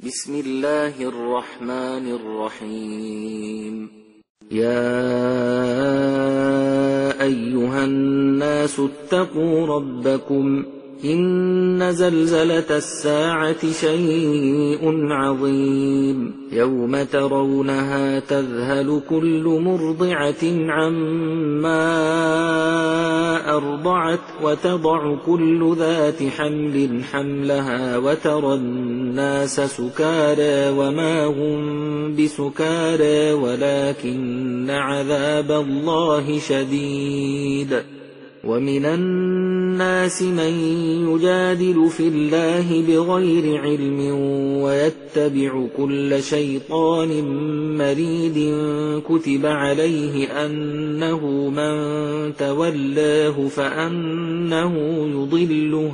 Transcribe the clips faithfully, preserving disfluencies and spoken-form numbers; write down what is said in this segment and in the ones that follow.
بسم الله الرحمن الرحيم. يا أيها الناس اتقوا ربكم إن زلزلة الساعة شيء عظيم يوم ترونها تذهل كل مرضعة عما أرضعت وتضع كل ذات حمل حملها وترى الناس سكارى وما هم بسكارى ولكن عذاب الله شديد. ومن الناس من يجادل في الله بغير علم ويتبع كل شيطان مريد كتب عليه أنه من تولاه فأنه يضله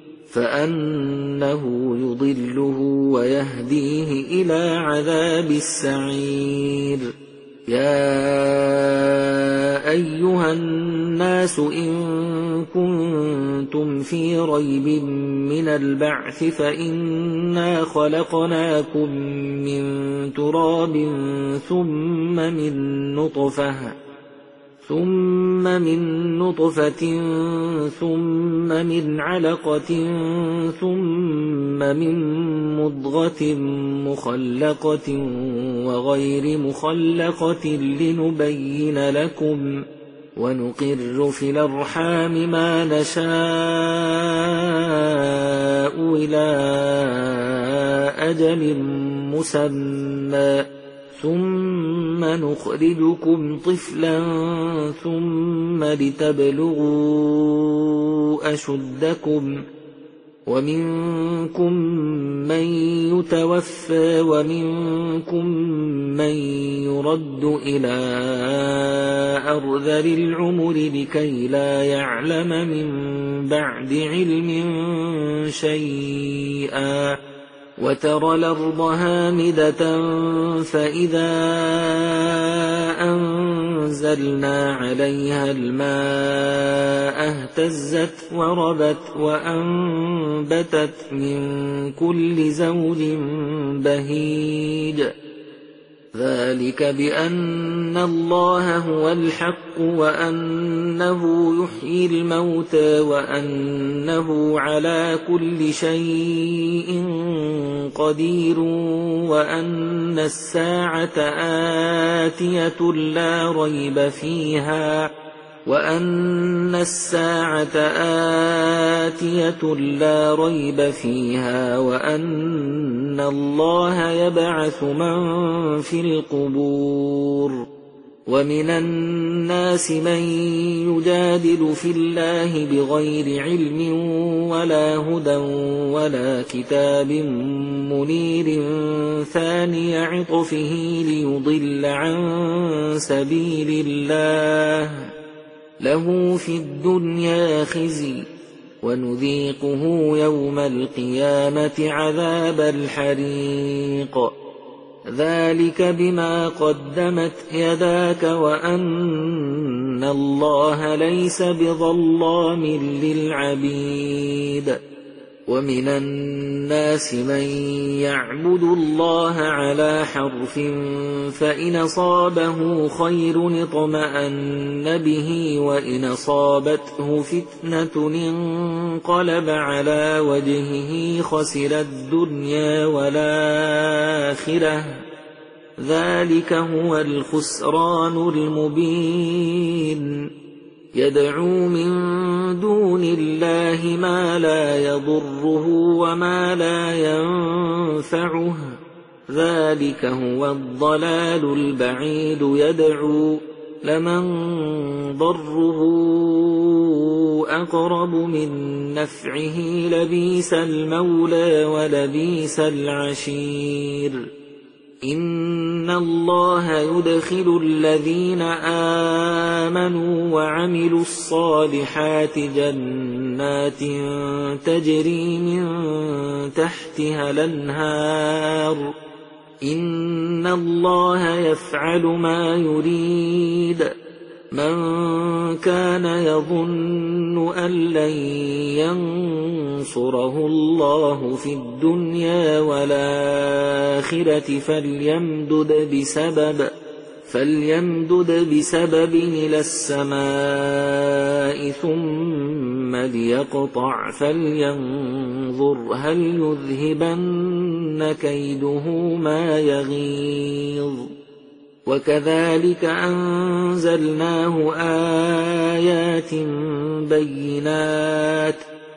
فأنه يضله ويهديه إلى عذاب السعير. يا أيها الناس إن كنتم في ريب من البعث فإنا خلقناكم من تراب ثم من نطفة ثم من نطفة ثم من علقة ثم من مضغة مخلقة وغير مخلقة لنبين لكم ونقر في الأرحام ما نشاء إلى أجل مسمى ثم نخرجكم طفلا ثم لتبلغوا أشدكم ومنكم من يتوفى ومنكم من يرد إلى أرذل العمر لكي لا يعلم من بعد علم شيئا. وترى الأرض هامدة فإذا أنزلنا عليها الماء اهتزت وربت وأنبتت من كل زوج بهيج. ذلك بأن الله هو الحق وأنه يحيي الموتى وأنه على كل شيء قدير وأن الساعة آتية لا ريب فيها وأن الساعة آتية لا ريب فيها وأن الله يبعث من في القبور. ومن الناس من يجادل في الله بغير علم ولا هدى ولا كتاب منير ثاني عطفه ليضل عن سبيل الله له في الدنيا خزي ونذيقه يوم القيامة عذاب الحريق. ذلك بما قدمت يداك وأن الله ليس بظلام للعبيد. ومن الناس من يعبد الله على حرف فإن أصابه خير اطمأن به وإن أصابته فتنة انقلب على وجهه خسر الدنيا والآخرة. ذلك هو الخسران المبين. يدعو من دون الله ما لا يضره وما لا ينفعه ذلك هو الضلال البعيد. يدعو لمن ضره أقرب من نفعه لبئس المولى ولبئس العشير. إن الله يدخل الذين آمنوا وعملوا الصالحات جنات تجري من تحتها الأنهار. إن الله يفعل ما يريد. من كان يظن أن لن ينصره الله في الدنيا والآخرة فليمدد بسبب فليمدد بسبب إلى السماء ثم ليقطع فلينظر هل يذهبن كيده ما يغيظ. وكذلك أنزلناه آيات بينات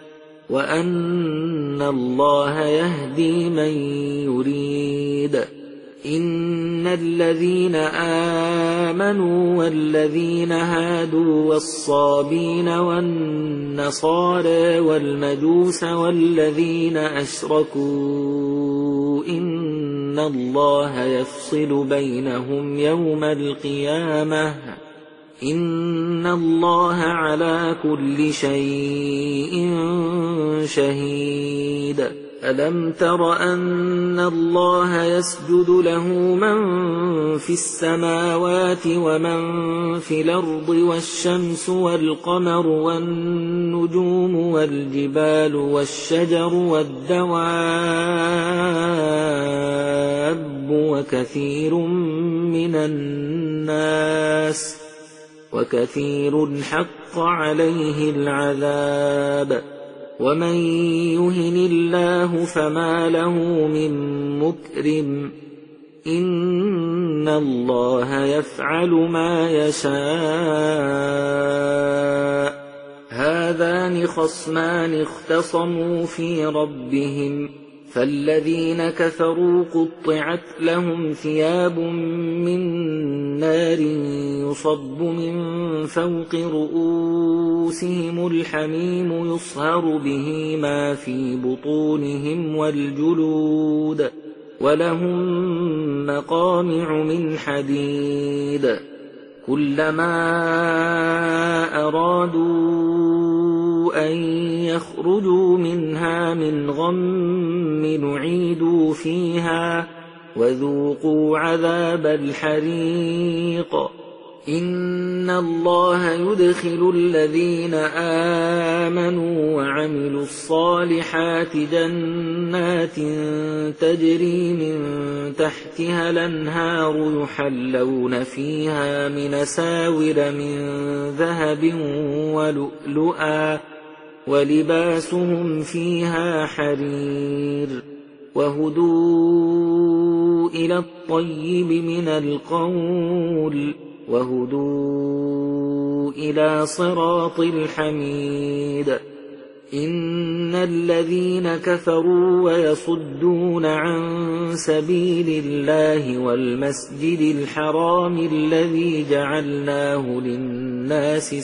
وأن الله يهدي من يريد. إن الذين آمنوا والذين هادوا والصابين والنصارى والمجوس والذين أشركوا إن الله يفصل بينهم يوم القيامة إن الله على كل شيء شهيد. ألم تر أن الله يسجد له من في السماوات ومن في الأرض والشمس والقمر والنجوم والجبال والشجر والدواب وكثير من الناس وكثير حق عليه العذاب ومن يهن الله فما له من مكرم إن الله يفعل ما يشاء. هذان خصمان اختصموا في ربهم فالذين كفروا قطعت لهم ثياب من نار يصب من فوق رؤوسهم الحميم يصهر به ما في بطونهم والجلود ولهم مقامع من حديد كلما أرادوا أن يخرجوا منها من غم نعيدوا فيها وذوقوا عذاب الحريق. إن الله يدخل الذين آمنوا وعملوا الصالحات جنات تجري من تحتها الأنهار يحلون فيها من أساور من ذهب ولؤلؤا ولباسهم فيها حرير وهدوا إلى الطيب من القول وهدوا إلى صراط الحميد. إن الذين كفروا ويصدون عن سبيل الله والمسجد الحرام الذي جعلناه للناس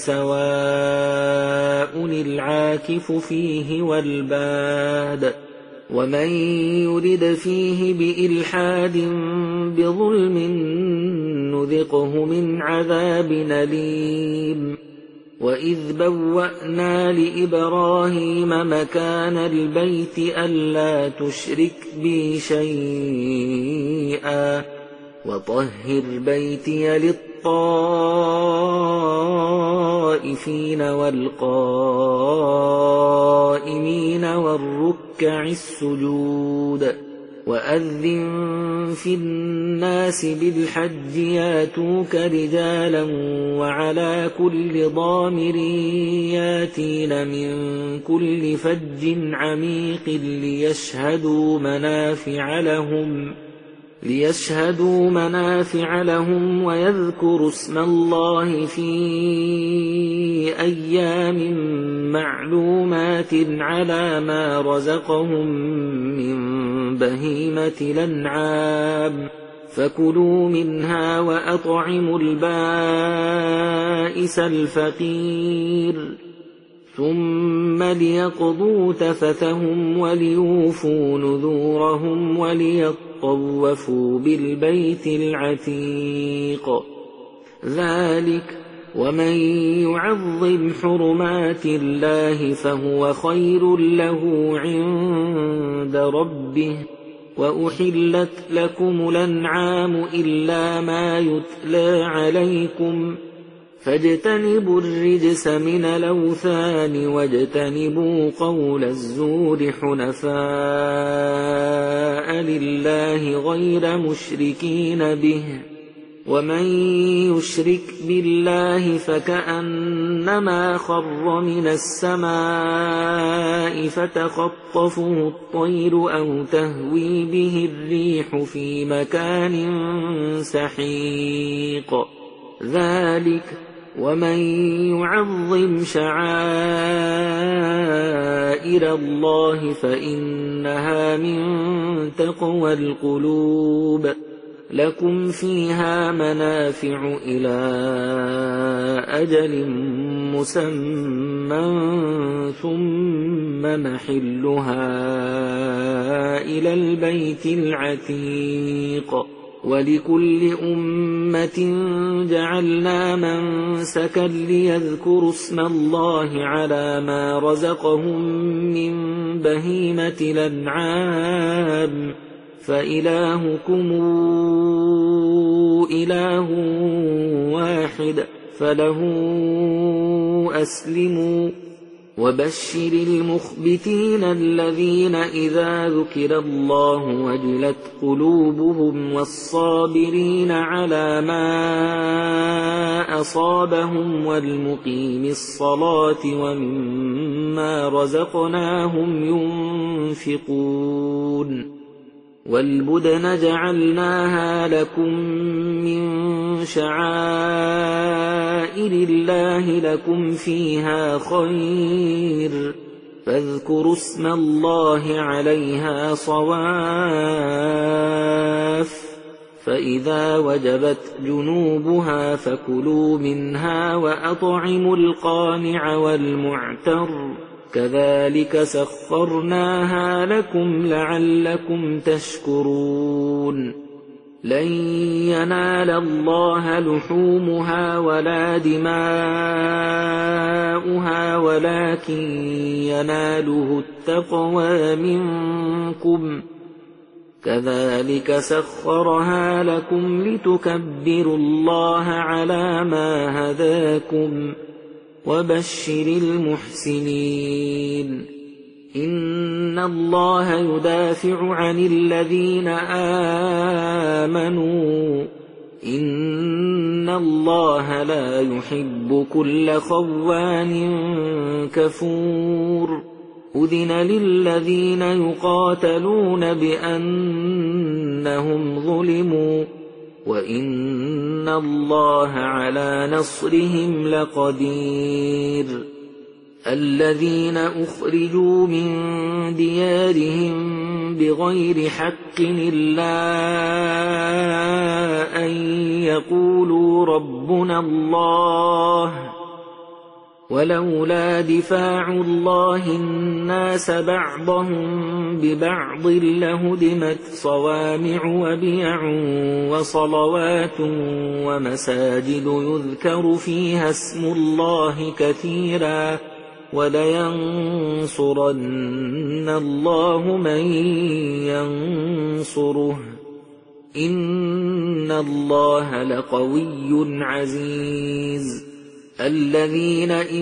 سواء العاكف فيه والباد ومن يرد فيه بإلحاد بظلم نذقه من عذاب أليم. وإذ بوأنا لإبراهيم مكان البيت ألا تشرك بي شيئا وطهر بيتي للطائفين والقائمين والركع السجود. وأذن في الناس بالحج ياتوك رجالا وعلى كل ضامر ياتين من كل فج عميق ليشهدوا منافع لهم ليشهدوا منافع لهم ويذكروا اسم الله في أيام معلومات على ما رزقهم من بهيمة الأنعام فكلوا منها وأطعموا البائس الفقير ثم ليقضوا تفثهم وليوفوا نذورهم وليطوفوا بالبيت العتيق. ذلك ومن يعظم حرمات الله فهو خير له عند ربه. وأحلت لكم الأنعام إلا ما يتلى عليكم فاجتنبوا الرجس من الأوثان واجتنبوا قول الزور حنفاء لله غير مشركين به ومن يشرك بالله فكأنما خر من السماء فتخطفه الطير أو تهوي به الريح في مكان سحيق ذلك ومن يعظم شعائر الله فإنها من تقوى القلوب لكم فيها منافع إلى أجل مسمى ثم محلها إلى البيت العتيق ولكل أمة جعلنا منسكا ليذكروا اسم الله على ما رزقهم من بهيمة الأنعام فإلهكم إله واحد فله أسلموا وبشر المخبتين الذين إذا ذكر الله وجلت قلوبهم والصابرين على ما أصابهم والمقيم الصلاة ومما رزقناهم ينفقون والبدن جعلناها لكم من شعائر الله لكم فيها خير فاذكروا اسم الله عليها صواف فإذا وجبت جنوبها فكلوا منها وأطعموا القانع والمعتر كذلك سخرناها لكم لعلكم تشكرون لن ينال الله لحومها ولا دماؤها ولكن يناله التقوى منكم كذلك سخرها لكم لتكبروا الله على ما هداكم وبشر المحسنين إن الله يدافع عن الذين آمنوا إن الله لا يحب كل خوان كفور أذن للذين يقاتلون بأنهم ظلموا وإن الله على نصرهم لقدير الذين أخرجوا من ديارهم بغير حق إلا أن يقولوا ربنا الله ولولا دفاع الله الناس بعضهم ببعض لهدمت صوامع وبيع وصلوات ومساجد يذكر فيها اسم الله كثيرا ولينصرن الله من ينصره إن الله لقوي عزيز الذين إن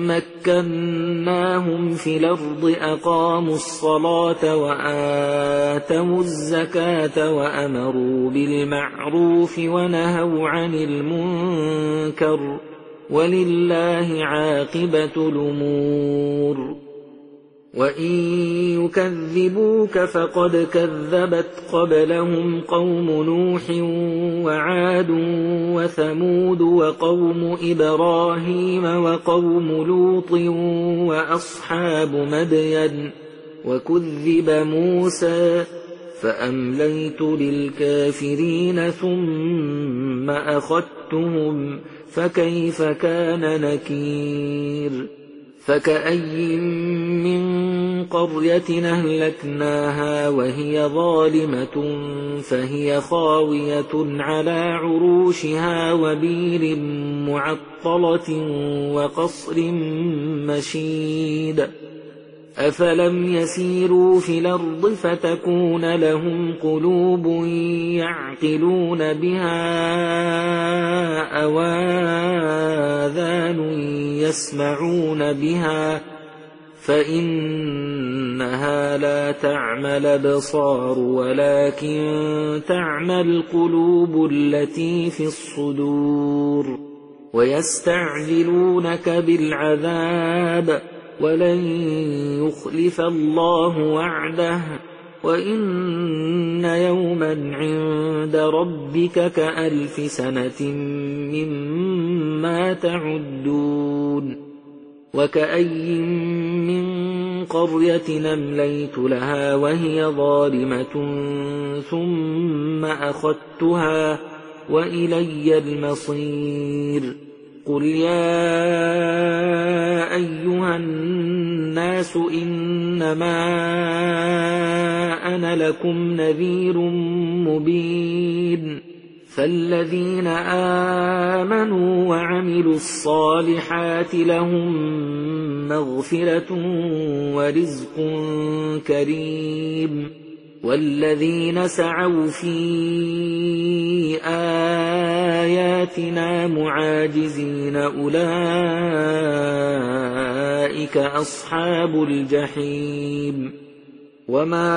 مكناهم في الأرض أقاموا الصلاة وآتوا الزكاة وأمروا بالمعروف ونهوا عن المنكر ولله عاقبة الأمور وإن يكذبوك فقد كذبت قبلهم قوم نوح وعاد وثمود وقوم إبراهيم وقوم لوط وأصحاب مدين وكذب موسى فأمليت للكافرين ثم أخذتهم فكيف كان نكير فكأي من قرية أهلكناها وهي ظالمة فهي خاوية على عروشها وبير معطلة وقصر مشيد أفلم يسيروا في الأرض فتكون لهم قلوب يعقلون بها أو آذان يسمعون بها فإنها لا تعمى الأبصار ولكن تعمى القلوب التي في الصدور ويستعجلونك بالعذاب ولن يخلف الله وعده وإن يوما عند ربك كألف سنة مما تعدون وكأي من قرية أمليت لها وهي ظالمة ثم أخذتها وإلي المصير قل يا أيها الناس إنما أنا لكم نذير مبين فالذين آمنوا وعملوا الصالحات لهم مغفرة ورزق كريم والذين سعوا في آياتنا معاجزين أولئك أصحاب الجحيم وما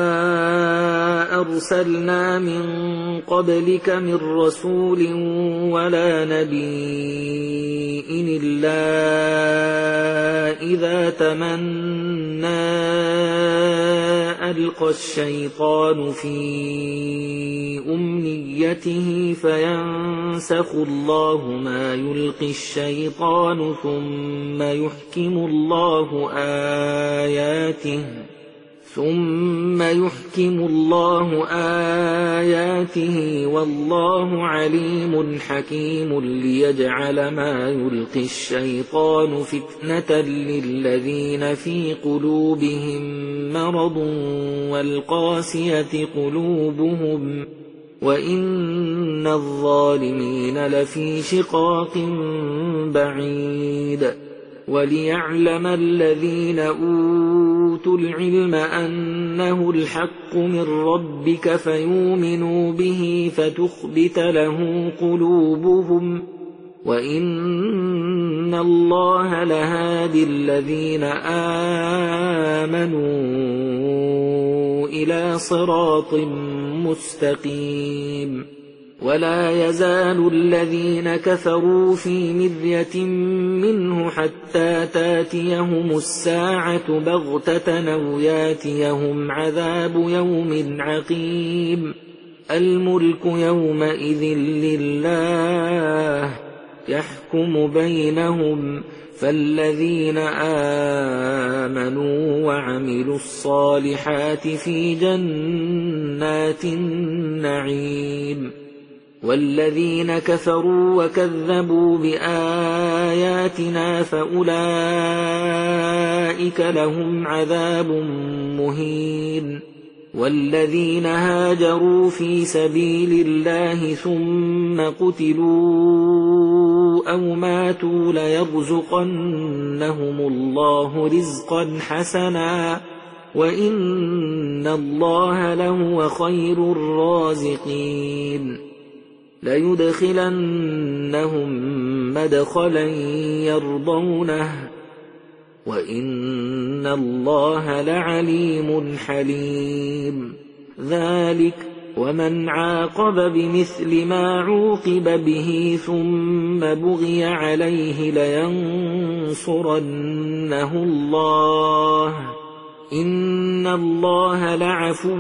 أرسلنا من قبلك من رسول ولا نبي إلا إذا تمنى ألقى الشيطان في أمنيته فينسخ الله ما يلقي الشيطان ثم يحكم الله آياته ثم يحكم الله آياته والله عليم حكيم ليجعل ما يلقي الشيطان فتنة للذين في قلوبهم مرض والقاسية قلوبهم وإن الظالمين لفي شقاق بعيد وليعلم الذين أوتوا العلم أنه الحق من ربك فيؤمنوا به فتخبت له قلوبهم وإن الله لهادي الذين آمنوا إلى صراط مستقيم ولا يزال الذين كفروا في مرية منه حتى تاتيهم الساعة بغتة أو ياتيهم عذاب يوم عقيم الملك يومئذ لله يحكم بينهم فالذين آمنوا وعملوا الصالحات في جنات النعيم والذين كفروا وكذبوا بآياتنا فأولئك لهم عذاب مهين والذين هاجروا في سبيل الله ثم قتلوا أو ماتوا ليرزقنهم الله رزقا حسنا وإن الله لهو خير الرازقين ليدخلنهم مدخلا يرضونه وإن الله لعليم حليم ذلك ومن عاقب بمثل ما عوقب به ثم بغي عليه لينصرنه الله إن الله لعفو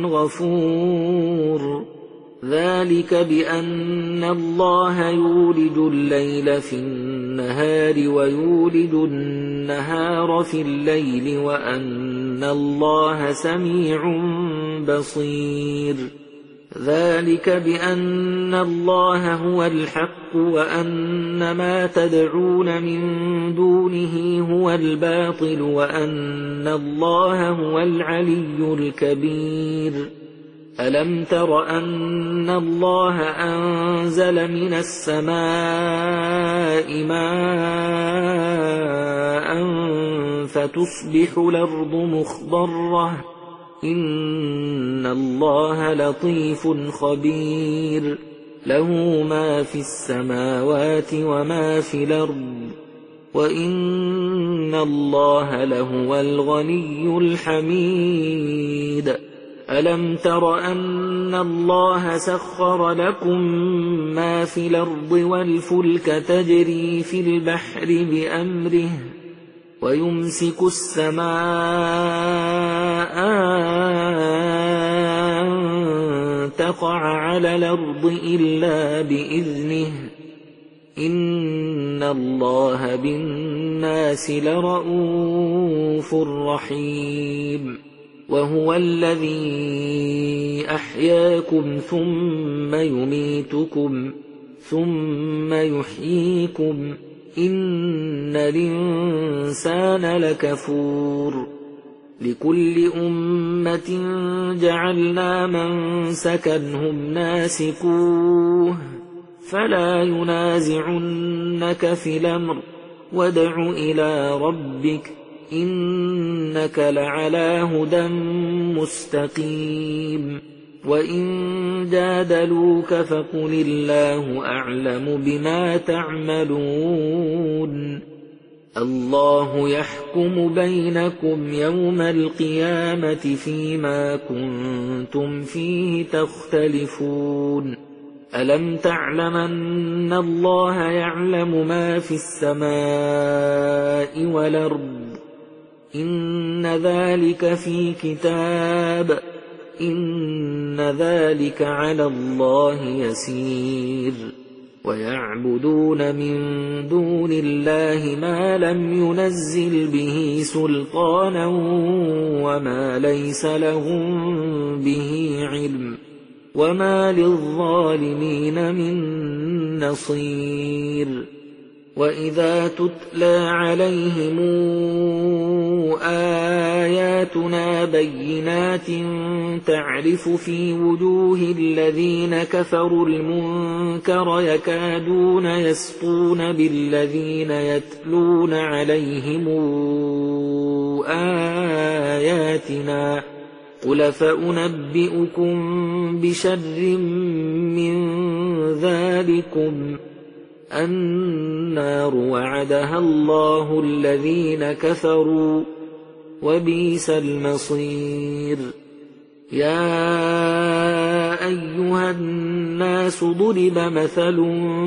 غفور ذلك بأن الله يولج الليل في النهار ويولج النهار في الليل وأن الله سميع بصير ذلك بأن الله هو الحق وأن ما تدعون من دونه هو الباطل وأن الله هو العلي الكبير ألم تر أن الله أنزل من السماء ماء فتصبح الأرض مخضرة إن الله لطيف خبير له ما في السماوات وما في الأرض وإن الله لهو الغني الحميد ألم تر أن الله سخر لكم ما في الأرض والفلك تجري في البحر بأمره ويمسك السماء أن تقع على الأرض إلا بإذنه إن الله بالناس لرءوف رحيم وهو الذي أحياكم ثم يميتكم ثم يحييكم إن الإنسان لكفور لكل أمة جعلنا منسكا هم ناسكوه فلا ينازعنك في الأمر وادع إلى ربك إنك لعلى هدى مستقيم وإن جادلوك فقل الله أعلم بما تعملون الله يحكم بينكم يوم القيامة فيما كنتم فيه تختلفون ألم تعلم أن الله يعلم ما في السماء والأرض إن ذلك في كتاب إن ذلك على الله يسير ويعبدون من دون الله ما لم ينزل به سلطانا وما ليس لهم به علم وما للظالمين من نصير وإذا تتلى عليهم آياتنا بينات تعرف في وجوه الذين كفروا المنكر يكادون يسطون بالذين يتلون عليهم آياتنا قل فأنبئكم بشر من ذلكم النار وعدها الله الذين كفروا وبئس المصير يا أيها الناس ضرب مثل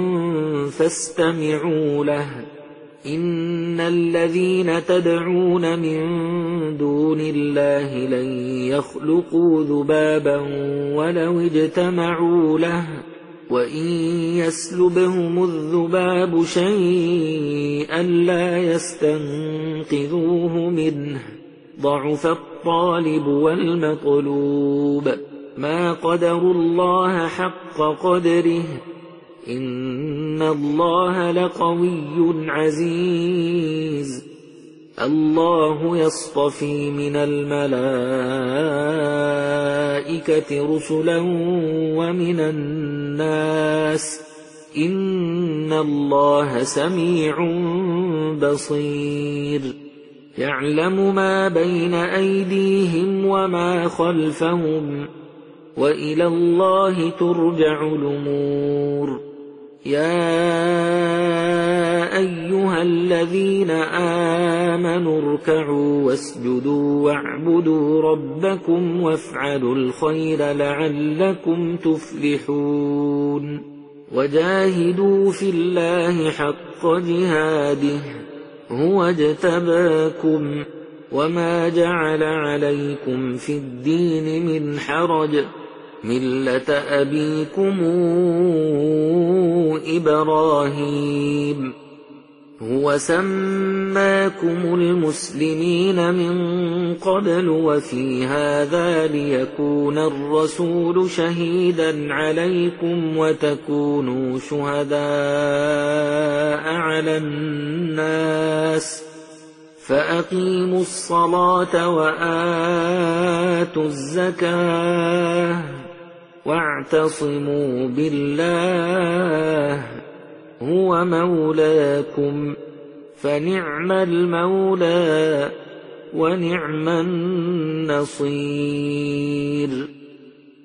فاستمعوا له إن الذين تدعون من دون الله لن يخلقوا ذبابا ولو اجتمعوا له وإن يسلبهم الذباب شيئا لا يستنقذوه منه ضعف الطالب والمطلوب ما قدروا الله حق قدره إن الله لقوي عزيز الله يصطفي من الملائكة رسلا ومن الناس إن الله سميع بصير يعلم ما بين أيديهم وما خلفهم وإلى الله ترجع الأمور يا أيها الذين آمنوا اركعوا واسجدوا واعبدوا ربكم وافعلوا الخير لعلكم تفلحون وجاهدوا في الله حق جهاده هو اجتباكم وما جعل عليكم في الدين من حرج ملة أبيكم إبراهيم هو سماكم المسلمين من قبل وفي هذا ليكون الرسول شهيدا عليكم وتكونوا شهداء على الناس فأقيموا الصلاة وآتوا الزكاة واعتصموا بالله هو مولاكم فنعم المولى ونعم النصير.